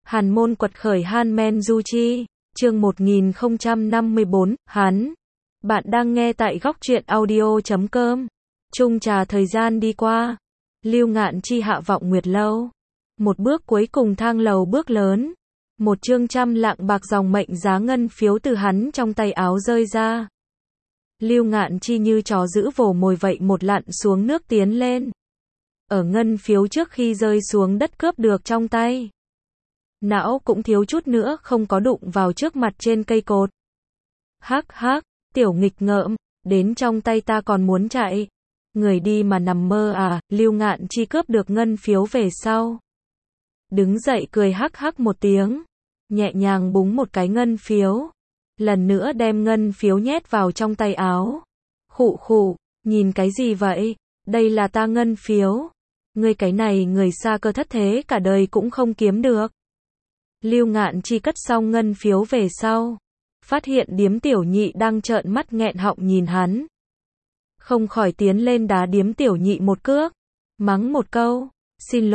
Hàn môn quật khởi Han Men Du Chi, chương 1054, hắn. Bạn đang nghe tại góc truyện audio.com. Chung trà thời gian đi qua. Lưu Ngạn Chi hạ vọng nguyệt lâu. Một bước cuối cùng thang lầu bước lớn. Một chương trăm lạng bạc dòng mệnh giá ngân phiếu từ hắn trong tay áo rơi ra. Lưu Ngạn Chi như chó giữ vồ mồi vậy một lặn xuống nước tiến lên. Ở ngân phiếu trước khi rơi xuống đất cướp được trong tay. Não cũng thiếu chút nữa không có đụng vào trước mặt trên cây cột. Hắc hắc, tiểu nghịch ngợm, đến trong tay ta còn muốn chạy. Người đi mà nằm mơ à, Lưu Ngạn Chi cướp được ngân phiếu về sau. Đứng dậy cười hắc hắc một tiếng, nhẹ nhàng búng một cái ngân phiếu. Lần nữa đem ngân phiếu nhét vào trong tay áo. Khụ khụ, nhìn cái gì vậy, đây là ta ngân phiếu. Ngươi cái này người xa cơ thất thế cả đời cũng không kiếm được. Lưu Ngạn Chi cất xong ngân phiếu về sau, phát hiện điếm tiểu nhị đang trợn mắt nghẹn họng nhìn hắn. Không khỏi tiến lên đá điếm tiểu nhị một cước, mắng một câu, xin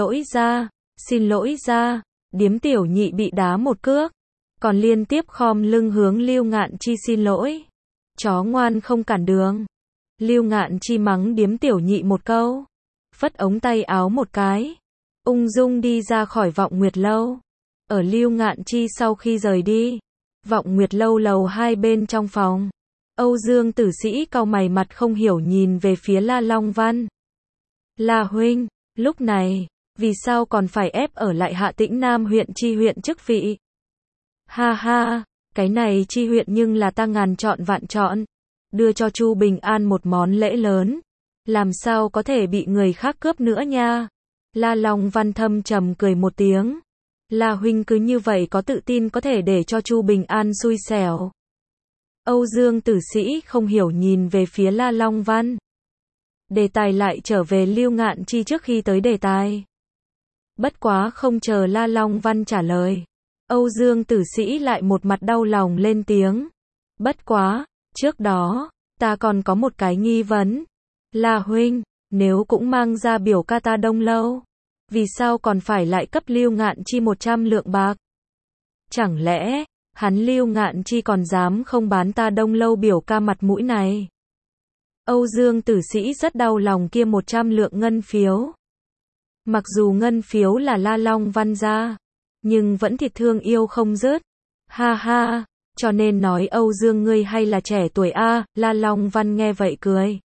lỗi ra, điếm tiểu nhị bị đá một cước, còn liên tiếp khom lưng hướng Lưu Ngạn Chi xin lỗi. Chó ngoan không cản đường. Lưu Ngạn Chi mắng điếm tiểu nhị một câu, phất ống tay áo một cái, ung dung đi ra khỏi vọng nguyệt lâu. Ở Lưu Ngạn Chi sau khi rời đi, vọng nguyệt lâu lầu hai bên trong phòng, Âu Dương Tử Sĩ cau mày mặt không hiểu nhìn về phía La Long Văn. La huynh, lúc này, vì sao còn phải ép ở lại Hạ Tĩnh Nam huyện chi huyện chức vị? Ha ha, cái này chi huyện nhưng là ta ngàn chọn vạn chọn, đưa cho Chu Bình An một món lễ lớn, làm sao có thể bị người khác cướp nữa nha. La Long Văn thâm trầm cười một tiếng. La huynh cứ như vậy có tự tin có thể để cho Chu Bình An xui xẻo? Âu Dương Tử Sĩ không hiểu nhìn về phía La Long Văn. Đề tài lại trở về Lưu Ngạn Chi trước khi tới đề tài. Bất quá không chờ La Long Văn trả lời, Âu Dương Tử Sĩ lại một mặt đau lòng lên tiếng. Bất quá, trước đó, ta còn có một cái nghi vấn. La huynh, nếu cũng mang ra biểu ca ta Đông Lâu, vì sao còn phải lại cấp Lưu Ngạn Chi 100 lượng bạc? Chẳng lẽ, hắn Lưu Ngạn Chi còn dám không bán ta Đông Lâu biểu ca mặt mũi này? Âu Dương Tử Sĩ rất đau lòng kia 100 lượng ngân phiếu. Mặc dù ngân phiếu là La Long Văn ra, nhưng vẫn thịt thương yêu không dứt. Ha ha, cho nên nói Âu Dương ngươi hay là trẻ tuổi a. La Long Văn nghe vậy cười.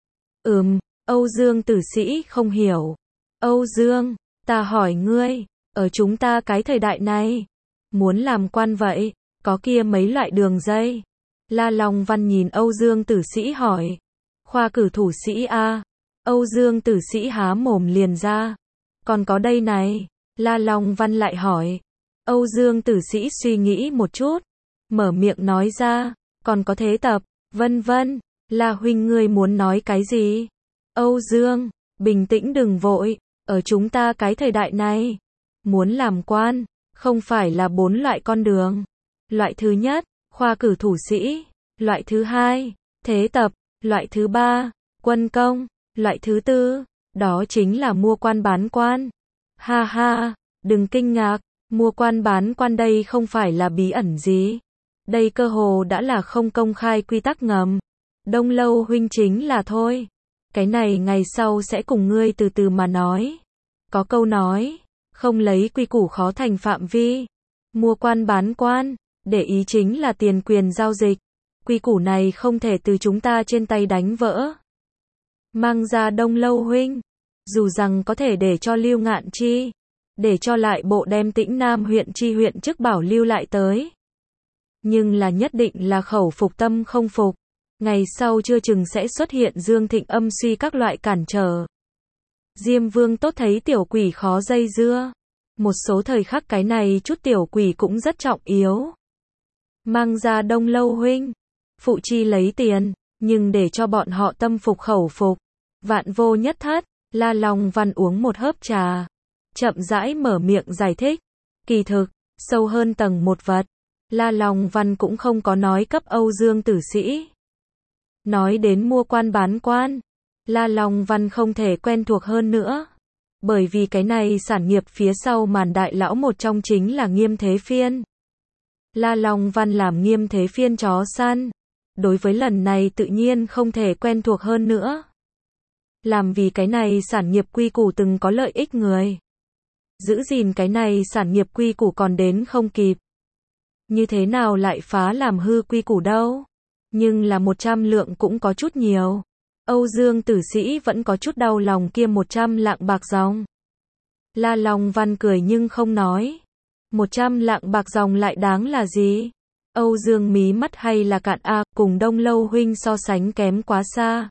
Âu Dương Tử Sĩ không hiểu. Âu Dương, ta hỏi ngươi, ở chúng ta cái thời đại này, muốn làm quan vậy, có kia mấy loại đường dây? La Long Văn nhìn Âu Dương Tử Sĩ hỏi. Khoa cử thủ sĩ a. Âu Dương Tử Sĩ há mồm liền ra. Còn có đây này. La Long Văn lại hỏi. Âu Dương Tử Sĩ suy nghĩ một chút, mở miệng nói ra, còn có thế tập, vân vân. La huynh ngươi muốn nói cái gì? Âu Dương, bình tĩnh đừng vội, ở chúng ta cái thời đại này, muốn làm quan, không phải là 4 loại con đường. Loại thứ nhất, khoa cử thủ sĩ. Loại thứ hai, thế tập. Loại thứ ba, quân công. Loại thứ tư, đó chính là mua quan bán quan. Ha ha, đừng kinh ngạc, mua quan bán quan đây không phải là bí ẩn gì. Đây cơ hồ đã là không công khai quy tắc ngầm. Đông Lâu huynh chính là thôi. Cái này ngày sau sẽ cùng ngươi từ từ mà nói. Có câu nói, không lấy quy củ khó thành phạm vi. Mua quan bán quan, để ý chính là tiền quyền giao dịch. Quy củ này không thể từ chúng ta trên tay đánh vỡ. Mang ra Đông Lâu huynh, dù rằng có thể để cho Lưu Ngạn Chi, để cho lại bộ đem Tĩnh Nam huyện chi huyện chức bảo lưu lại tới. Nhưng là nhất định là khẩu phục tâm không phục. Ngày sau chưa chừng sẽ xuất hiện dương thịnh âm suy các loại cản trở. Diêm Vương tốt thấy tiểu quỷ khó dây dưa. Một số thời khắc cái này chút tiểu quỷ cũng rất trọng yếu. Mang ra Đông Lâu huynh, phụ chi lấy tiền, nhưng để cho bọn họ tâm phục khẩu phục. Vạn vô nhất thất. La Long Văn uống một hớp trà, chậm rãi mở miệng giải thích. Kỳ thực, sâu hơn tầng một vật, La Long Văn cũng không có nói cấp Âu Dương Tử Sĩ. Nói đến mua quan bán quan, La Long Văn không thể quen thuộc hơn nữa. Bởi vì cái này sản nghiệp phía sau màn đại lão một trong chính là Nghiêm Thế Phiên. La Long Văn làm Nghiêm Thế Phiên chó săn. Đối với lần này tự nhiên không thể quen thuộc hơn nữa. Làm vì cái này sản nghiệp quy củ từng có lợi ích người. Giữ gìn cái này sản nghiệp quy củ còn đến không kịp. Như thế nào lại phá làm hư quy củ đâu? Nhưng là 100 lượng cũng có chút nhiều. Âu Dương Tử Sĩ vẫn có chút đau lòng kia 100 lạng bạc dòng. La Long Văn cười nhưng không nói. 100 lạng bạc dòng lại đáng là gì? Âu Dương mí mắt hay là cạn cùng Đông Lâu huynh so sánh kém quá xa.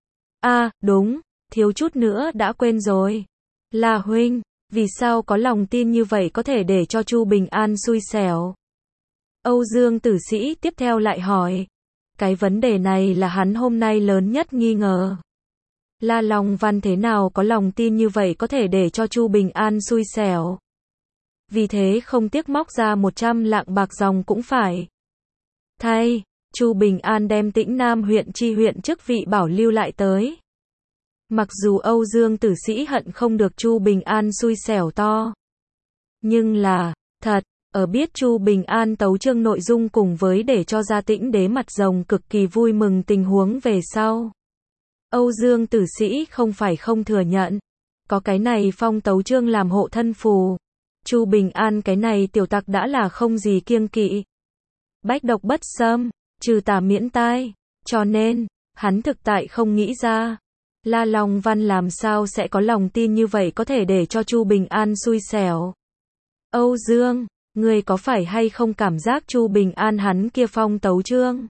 Đúng, thiếu chút nữa đã quên rồi. La huynh, vì sao có lòng tin như vậy có thể để cho Chu Bình An xui xẻo? Âu Dương Tử Sĩ tiếp theo lại hỏi. Cái vấn đề này là hắn hôm nay lớn nhất nghi ngờ. La Long Văn thế nào có lòng tin như vậy có thể để cho Chu Bình An xui xẻo? Vì thế không tiếc móc ra 100 lạng bạc dòng cũng phải. Thay, Chu Bình An đem Tĩnh Nam huyện chi huyện chức vị bảo lưu lại tới. Mặc dù Âu Dương Tử Sĩ hận không được Chu Bình An xui xẻo to. Nhưng là, thật, ở biết Chu Bình An tấu chương nội dung cùng với để cho ra Tĩnh Đế mặt rồng cực kỳ vui mừng tình huống về sau. Âu Dương Tử Sĩ không phải không thừa nhận. Có cái này phong tấu chương làm hộ thân phù. Chu Bình An cái này tiểu tặc đã là không gì kiêng kỵ. Bách độc bất xâm, trừ tà miễn tai. Cho nên, hắn thực tại không nghĩ ra. La Long Văn làm sao sẽ có lòng tin như vậy có thể để cho Chu Bình An xui xẻo. Âu Dương, người có phải hay không cảm giác Chu Bình An hắn kia phong tấu chương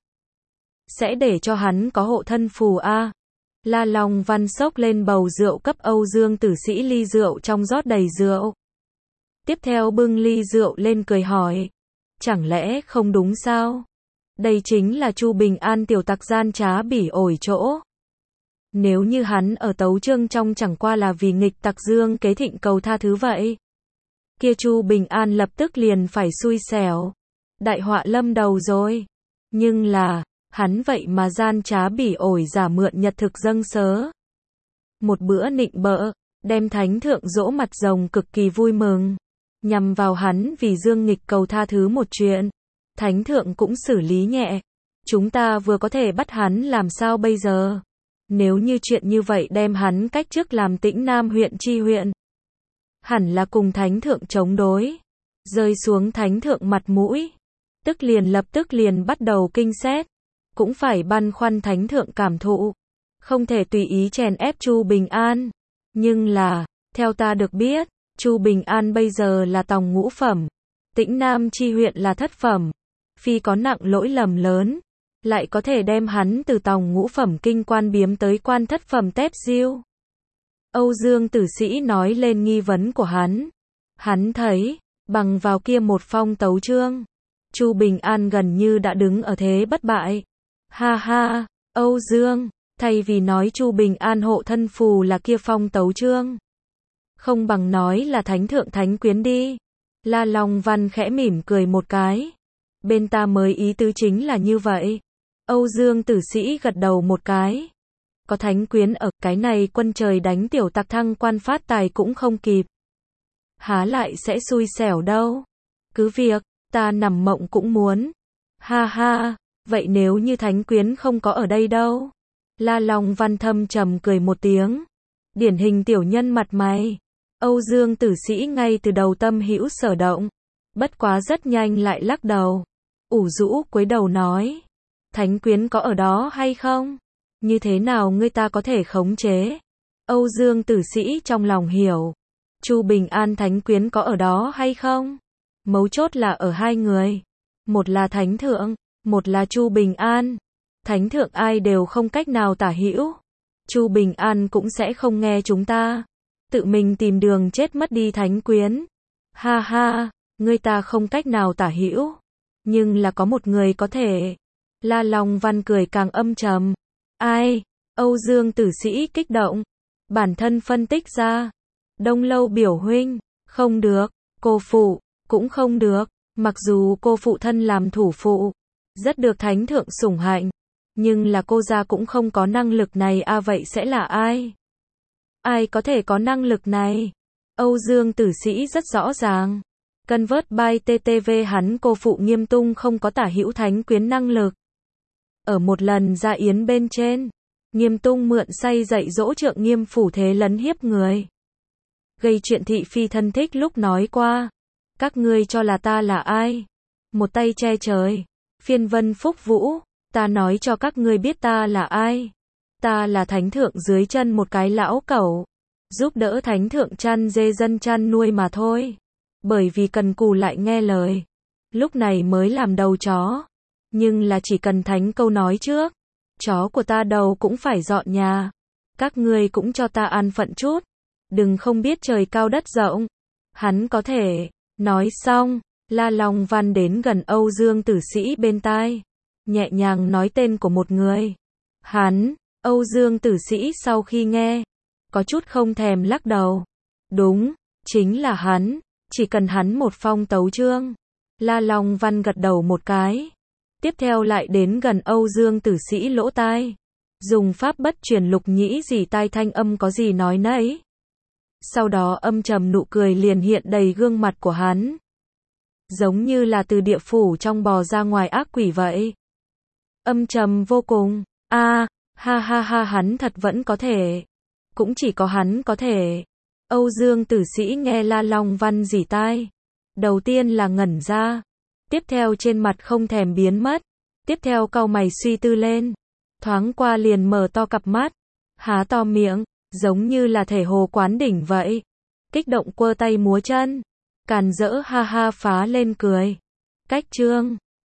sẽ để cho hắn có hộ thân phù La Long Văn xốc lên bầu rượu cấp Âu Dương Tử Sĩ ly rượu trong rót đầy rượu. Tiếp theo bưng ly rượu lên cười hỏi. Chẳng lẽ không đúng sao? Đây chính là Chu Bình An tiểu tặc gian trá bỉ ổi chỗ. Nếu như hắn ở tấu chương trong chẳng qua là vì nghịch tặc Dương Kế Thịnh cầu tha thứ vậy. Kia Chu Bình An lập tức liền phải xui xẻo. Đại họa lâm đầu rồi. Nhưng là, hắn vậy mà gian trá bỉ ổi giả mượn nhật thực dâng sớ. Một bữa nịnh bợ, đem thánh thượng dỗ mặt rồng cực kỳ vui mừng. Nhằm vào hắn vì Dương nghịch cầu tha thứ một chuyện. Thánh thượng cũng xử lý nhẹ. Chúng ta vừa có thể bắt hắn làm sao bây giờ? Nếu như chuyện như vậy đem hắn cách chức làm Tĩnh Nam huyện chi huyện. Hẳn là cùng thánh thượng chống đối. Rơi xuống thánh thượng mặt mũi. Lập tức liền bắt đầu kinh xét. Cũng phải băn khoăn thánh thượng cảm thụ. Không thể tùy ý chèn ép Chu Bình An. Nhưng là, theo ta được biết, Chu Bình An bây giờ là tòng ngũ phẩm. Tĩnh Nam chi huyện là thất phẩm. Phi có nặng lỗi lầm lớn. Lại có thể đem hắn từ tòng ngũ phẩm kinh quan biếm tới quan thất phẩm tép diêu. Âu Dương Tử Sĩ nói lên nghi vấn của hắn. Hắn thấy, bằng vào kia một phong tấu chương, Chu Bình An gần như đã đứng ở thế bất bại. Ha ha, Âu Dương, thay vì nói Chu Bình An hộ thân phù là kia phong tấu chương. Không bằng nói là thánh thượng thánh quyến đi. La Long Văn khẽ mỉm cười một cái. Bên ta mới ý tứ chính là như vậy. Âu Dương Tử Sĩ gật đầu một cái. Có thánh quyến ở cái này quân trời đánh tiểu tặc thăng quan phát tài cũng không kịp. Há lại sẽ xui xẻo đâu. Cứ việc, ta nằm mộng cũng muốn. Ha ha, vậy nếu như thánh quyến không có ở đây đâu? La Long Văn thâm trầm cười một tiếng. Điển hình tiểu nhân mặt mày. Âu Dương Tử Sĩ ngay từ đầu tâm hữu sở động. Bất quá rất nhanh lại lắc đầu. Ủ rũ cúi đầu nói. Thánh quyến có ở đó hay không? Như thế nào ngươi ta có thể khống chế? Âu Dương Tử Sĩ trong lòng hiểu. Chu Bình An thánh quyến có ở đó hay không? Mấu chốt là ở hai người. Một là thánh thượng, một là Chu Bình An. Thánh thượng ai đều không cách nào tả hữu. Chu Bình An cũng sẽ không nghe chúng ta. Tự mình tìm đường chết mất đi thánh quyến. Ha ha, ngươi ta không cách nào tả hữu. Nhưng là có một người có thể. La Long Văn cười càng âm trầm. Ai? Âu Dương Tử Sĩ kích động. Bản thân phân tích ra. Đông Lâu biểu huynh. Không được. Cô phụ. Cũng không được. Mặc dù cô phụ thân làm thủ phụ. Rất được thánh thượng sủng hạnh. Nhưng là cô gia cũng không có năng lực này vậy sẽ là ai? Ai có thể có năng lực này? Âu Dương Tử Sĩ rất rõ ràng. Convert by TTV hắn cô phụ Nghiêm Tung không có tả hữu thánh quyến năng lực. Ở một lần ra yến bên trên, Nghiêm Tung mượn say dạy dỗ Trượng Nghiêm phủ thế lấn hiếp người. Gây chuyện thị phi thân thích lúc nói qua. Các ngươi cho là ta là ai? Một tay che trời. Phiên vân phúc vũ. Ta nói cho các ngươi biết ta là ai. Ta là thánh thượng dưới chân một cái lão cẩu. Giúp đỡ thánh thượng chăn dê dân chăn nuôi mà thôi. Bởi vì cần cù lại nghe lời. Lúc này mới làm đầu chó. Nhưng là chỉ cần thánh câu nói trước. Chó của ta đầu cũng phải dọn nhà. Các ngươi cũng cho ta an phận chút. Đừng không biết trời cao đất rộng. Hắn có thể. Nói xong, La Long Văn đến gần Âu Dương Tử Sĩ bên tai. Nhẹ nhàng nói tên của một người. Hắn, Âu Dương Tử Sĩ sau khi nghe. Có chút không thèm lắc đầu. Đúng, chính là hắn. Chỉ cần hắn một phong tấu chương. La Long Văn gật đầu một cái. Tiếp theo lại đến gần Âu Dương Tử Sĩ lỗ tai. Dùng pháp bất truyền lục nhĩ gì tai thanh âm có gì nói nấy. Sau đó âm trầm nụ cười liền hiện đầy gương mặt của hắn. Giống như là từ địa phủ trong bò ra ngoài ác quỷ vậy. Âm trầm vô cùng. Ha ha hắn thật vẫn có thể. Cũng chỉ có hắn có thể. Âu Dương Tử Sĩ nghe La Long Văn rỉ tai. Đầu tiên là ngẩn ra. Tiếp theo trên mặt không thèm biến mất. Tiếp theo cau mày suy tư lên. Thoáng qua liền mở to cặp mắt. Há to miệng. Giống như là thể hồ quán đỉnh vậy. Kích động quơ tay múa chân. Càn rỡ ha ha phá lên cười. Cách chương